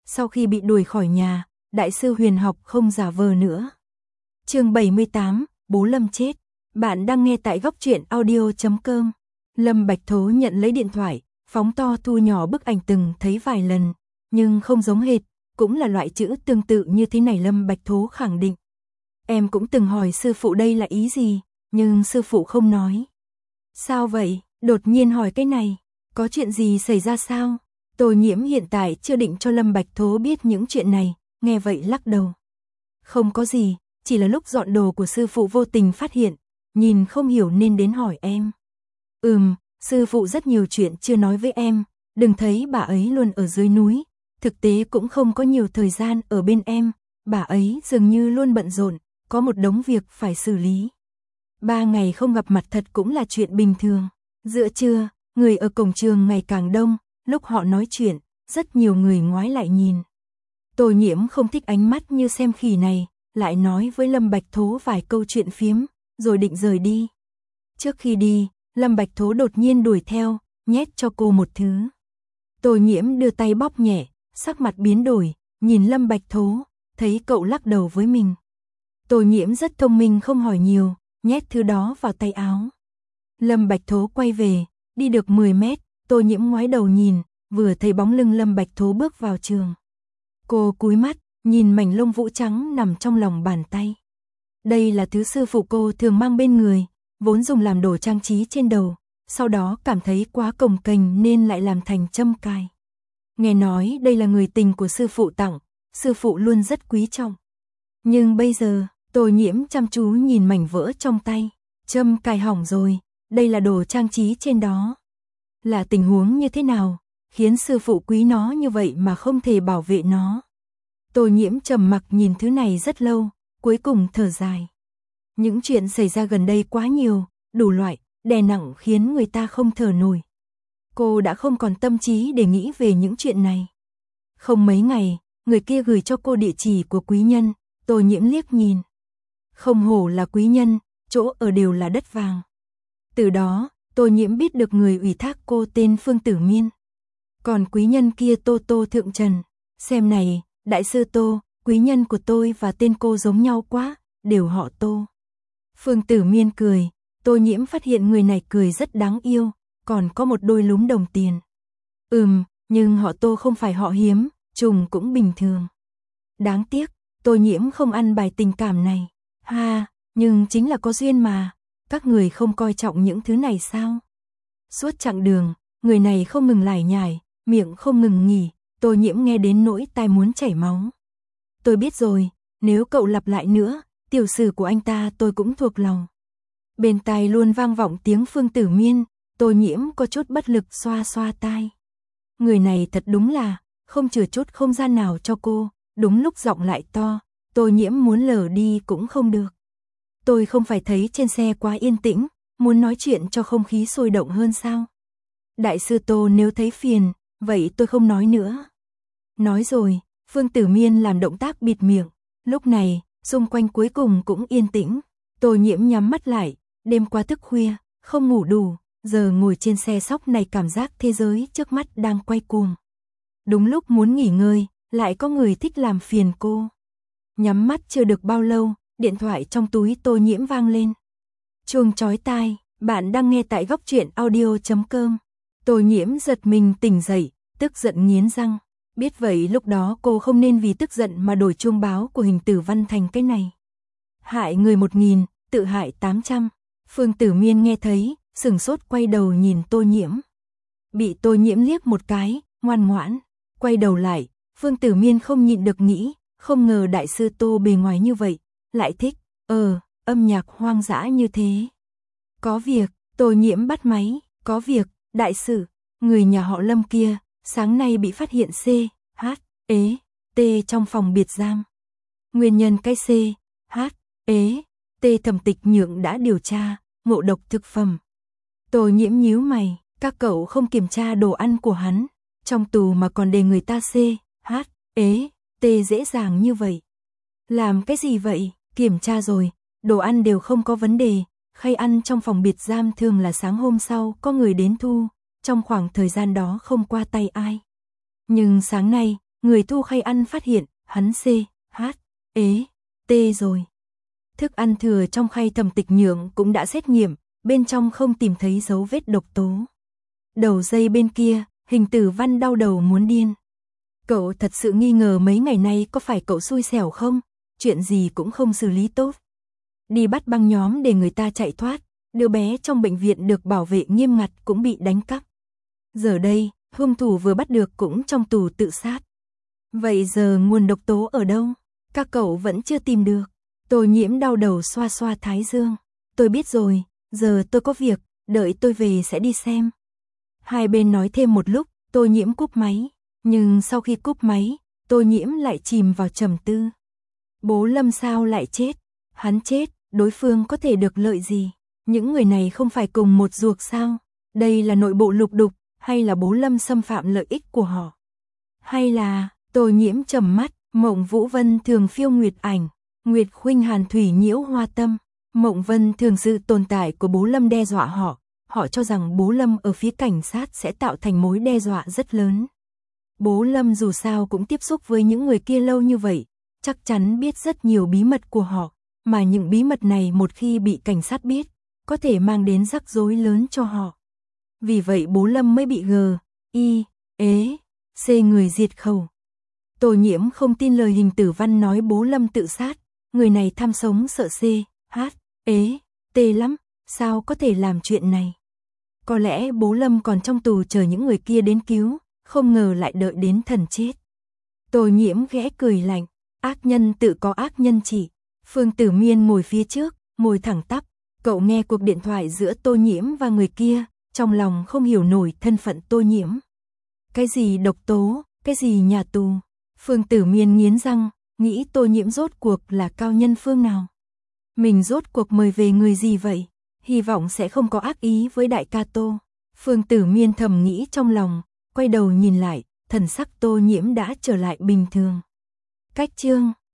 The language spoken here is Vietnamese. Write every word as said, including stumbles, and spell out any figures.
Sau khi bị đuổi khỏi nhà, đại sư huyền học không giả vờ nữa. Chương bảy mươi tám, bố Lâm chết. Bạn đang nghe tại góc truyện audio chấm com. Lâm Bạch Thố nhận lấy điện thoại, phóng to thu nhỏ bức ảnh từng thấy vài lần, nhưng không giống hệt, cũng là loại chữ tương tự như thế này. Lâm Bạch Thố khẳng định. Em cũng từng hỏi sư phụ đây là ý gì, nhưng sư phụ không nói. Sao vậy? Đột nhiên hỏi cái này, có chuyện gì xảy ra sao? Tô Nhiễm hiện tại chưa định cho Lâm Bạch Thố biết những chuyện này, nghe vậy lắc đầu. Không có gì, chỉ là lúc dọn đồ của sư phụ vô tình phát hiện, nhìn không hiểu nên đến hỏi em. Ừm, sư phụ rất nhiều chuyện chưa nói với em, đừng thấy bà ấy luôn ở dưới núi, thực tế cũng không có nhiều thời gian ở bên em, bà ấy dường như luôn bận rộn, có một đống việc phải xử lý. Ba ngày không gặp mặt thật cũng là chuyện bình thường. Giữa trưa, người ở cổng trường ngày càng đông, lúc họ nói chuyện, rất nhiều người ngoái lại nhìn. Tô Nhiễm không thích ánh mắt như xem khỉ này, lại nói với Lâm Bạch Thố vài câu chuyện phiếm, rồi định rời đi. Trước khi đi, Lâm Bạch Thố đột nhiên đuổi theo, nhét cho cô một thứ. Tô Nhiễm đưa tay bóp nhẹ, sắc mặt biến đổi, nhìn Lâm Bạch Thố, thấy cậu lắc đầu với mình. Tô Nhiễm rất thông minh không hỏi nhiều, nhét thứ đó vào tay áo. Lâm Bạch Thố quay về, đi được mười mét, Tô Nhiễm ngoái đầu nhìn, vừa thấy bóng lưng Lâm Bạch Thố bước vào trường. Cô cúi mắt, nhìn mảnh lông vũ trắng nằm trong lòng bàn tay. Đây là thứ sư phụ cô thường mang bên người, vốn dùng làm đồ trang trí trên đầu, sau đó cảm thấy quá cồng kềnh nên lại làm thành châm cài. Nghe nói đây là người tình của sư phụ tặng, sư phụ luôn rất quý trọng. Nhưng bây giờ, Tô Nhiễm chăm chú nhìn mảnh vỡ trong tay, châm cài hỏng rồi, đây là đồ trang trí trên đó. Là tình huống như thế nào, khiến sư phụ quý nó như vậy mà không thể bảo vệ nó? Tô Nhiễm trầm mặc nhìn thứ này rất lâu, cuối cùng thở dài. Những chuyện xảy ra gần đây quá nhiều, đủ loại, đè nặng khiến người ta không thở nổi. Cô đã không còn tâm trí để nghĩ về những chuyện này. Không mấy ngày, người kia gửi cho cô địa chỉ của quý nhân, Tô Nhiễm liếc nhìn. Không hổ là quý nhân, chỗ ở đều là đất vàng. Từ đó, Tô Nhiễm biết được người ủy thác cô tên Phương Tử Miên. Còn quý nhân kia Tô Tô Thượng Trần. Xem này, đại sư Tô, quý nhân của tôi và tên cô giống nhau quá, đều họ Tô. Phương Tử Miên cười, Tô Nhiễm phát hiện người này cười rất đáng yêu, còn có một đôi lúm đồng tiền. Ừm, nhưng họ Tô không phải họ hiếm, trùng cũng bình thường. Đáng tiếc, Tô Nhiễm không ăn bài tình cảm này. Ha, nhưng chính là có duyên mà, các người không coi trọng những thứ này sao? Suốt chặng đường, người này không ngừng lải nhải, miệng không ngừng nghỉ, Tô Nhiễm nghe đến nỗi tai muốn chảy máu. Tôi biết rồi, nếu cậu lặp lại nữa, tiểu sử của anh ta tôi cũng thuộc lòng. Bên tai luôn vang vọng tiếng Phương Tử Miên, Tô Nhiễm có chút bất lực xoa xoa tai. Người này thật đúng là, không chừa chút không gian nào cho cô, đúng lúc giọng lại to, Tô Nhiễm muốn lờ đi cũng không được. Tôi không phải thấy trên xe quá yên tĩnh, muốn nói chuyện cho không khí sôi động hơn sao? Đại sư Tô nếu thấy phiền, vậy tôi không nói nữa. Nói rồi, Phương Tử Miên làm động tác bịt miệng, lúc này, xung quanh cuối cùng cũng yên tĩnh. Tô Nhiễm nhắm mắt lại, đêm qua thức khuya, không ngủ đủ, giờ ngồi trên xe sóc này cảm giác thế giới trước mắt đang quay cuồng. Đúng lúc muốn nghỉ ngơi, lại có người thích làm phiền cô. Nhắm mắt chưa được bao lâu, điện thoại trong túi Tô Nhiễm vang lên. Chuông chói tai, bạn đang nghe tại góc truyện audio chấm com. Tô Nhiễm giật mình tỉnh dậy, tức giận nghiến răng. Biết vậy lúc đó cô không nên vì tức giận mà đổi chuông báo của Hình Tử Văn thành cái này. Hại người một nghìn, tự hại tám trăm. Phương Tử Miên nghe thấy, sửng sốt quay đầu nhìn Tô Nhiễm. Bị Tô Nhiễm liếc một cái, ngoan ngoãn. Quay đầu lại, Phương Tử Miên không nhịn được nghĩ, không ngờ đại sư Tô bề ngoài như vậy, lại thích, ờ, âm nhạc hoang dã như thế. Có việc, Tô Nhiễm bắt máy, có việc, đại sư, người nhà họ Lâm kia, sáng nay bị phát hiện C, H, ế, T trong phòng biệt giam. Nguyên nhân cái C, H, ế, T thẩm tịch nhượng đã điều tra, ngộ độc thực phẩm. Tô Nhiễm nhíu mày, các cậu không kiểm tra đồ ăn của hắn, trong tù mà còn để người ta C, H, ế, T dễ dàng như vậy. Làm cái gì vậy? Kiểm tra rồi, đồ ăn đều không có vấn đề, khay ăn trong phòng biệt giam thường là sáng hôm sau có người đến thu, trong khoảng thời gian đó không qua tay ai. Nhưng sáng nay, người thu khay ăn phát hiện, hắn C, H, ế, T rồi. Thức ăn thừa trong khay thẩm tịch nhượng cũng đã xét nghiệm, bên trong không tìm thấy dấu vết độc tố. Đầu dây bên kia, Hình Tử Văn đau đầu muốn điên. Cậu thật sự nghi ngờ mấy ngày nay có phải cậu xui xẻo không? Chuyện gì cũng không xử lý tốt. Đi bắt băng nhóm để người ta chạy thoát, đứa bé trong bệnh viện được bảo vệ nghiêm ngặt cũng bị đánh cắp. Giờ đây, hung thủ vừa bắt được cũng trong tù tự sát. Vậy giờ nguồn độc tố ở đâu? Các cậu vẫn chưa tìm được. Tô Nhiễm đau đầu xoa xoa thái dương. Tôi biết rồi, giờ tôi có việc, đợi tôi về sẽ đi xem. Hai bên nói thêm một lúc, Tô Nhiễm cúp máy. Nhưng sau khi cúp máy, Tô Nhiễm lại chìm vào trầm tư. Bố Lâm sao lại chết? Hắn chết, đối phương có thể được lợi gì? Những người này không phải cùng một ruột sao? Đây là nội bộ lục đục, hay là bố Lâm xâm phạm lợi ích của họ? Hay là, Tô Nhiễm trầm mắt, Mộng Vũ Vân thường phiêu nguyệt ảnh, Nguyệt Khuynh Hàn thủy nhiễu hoa tâm. Mộng Vân thường sự tồn tại của bố Lâm đe dọa họ, họ cho rằng bố Lâm ở phía cảnh sát sẽ tạo thành mối đe dọa rất lớn. Bố Lâm dù sao cũng tiếp xúc với những người kia lâu như vậy, chắc chắn biết rất nhiều bí mật của họ, mà những bí mật này một khi bị cảnh sát biết, có thể mang đến rắc rối lớn cho họ. Vì vậy bố Lâm mới bị G, I, ế, C người diệt khẩu. Tô Nhiễm không tin lời Hình Tử Văn nói bố Lâm tự sát, người này tham sống sợ C, H, ế, T lắm, sao có thể làm chuyện này? Có lẽ bố Lâm còn trong tù chờ những người kia đến cứu, không ngờ lại đợi đến thần chết. Tô Nhiễm ghẽ cười lạnh, ác nhân tự có ác nhân trị. Phương Tử Miên ngồi phía trước, môi thẳng tắp, cậu nghe cuộc điện thoại giữa Tô Nhiễm và người kia, trong lòng không hiểu nổi thân phận Tô Nhiễm. Cái gì độc tố, cái gì nhà tù? Phương Tử Miên nghiến răng, nghĩ Tô Nhiễm rốt cuộc là cao nhân phương nào? Mình rốt cuộc mời về người gì vậy? Hy vọng sẽ không có ác ý với đại ca Tô. Phương Tử Miên thầm nghĩ trong lòng, quay đầu nhìn lại, thần sắc Tô Nhiễm đã trở lại bình thường. Cách chương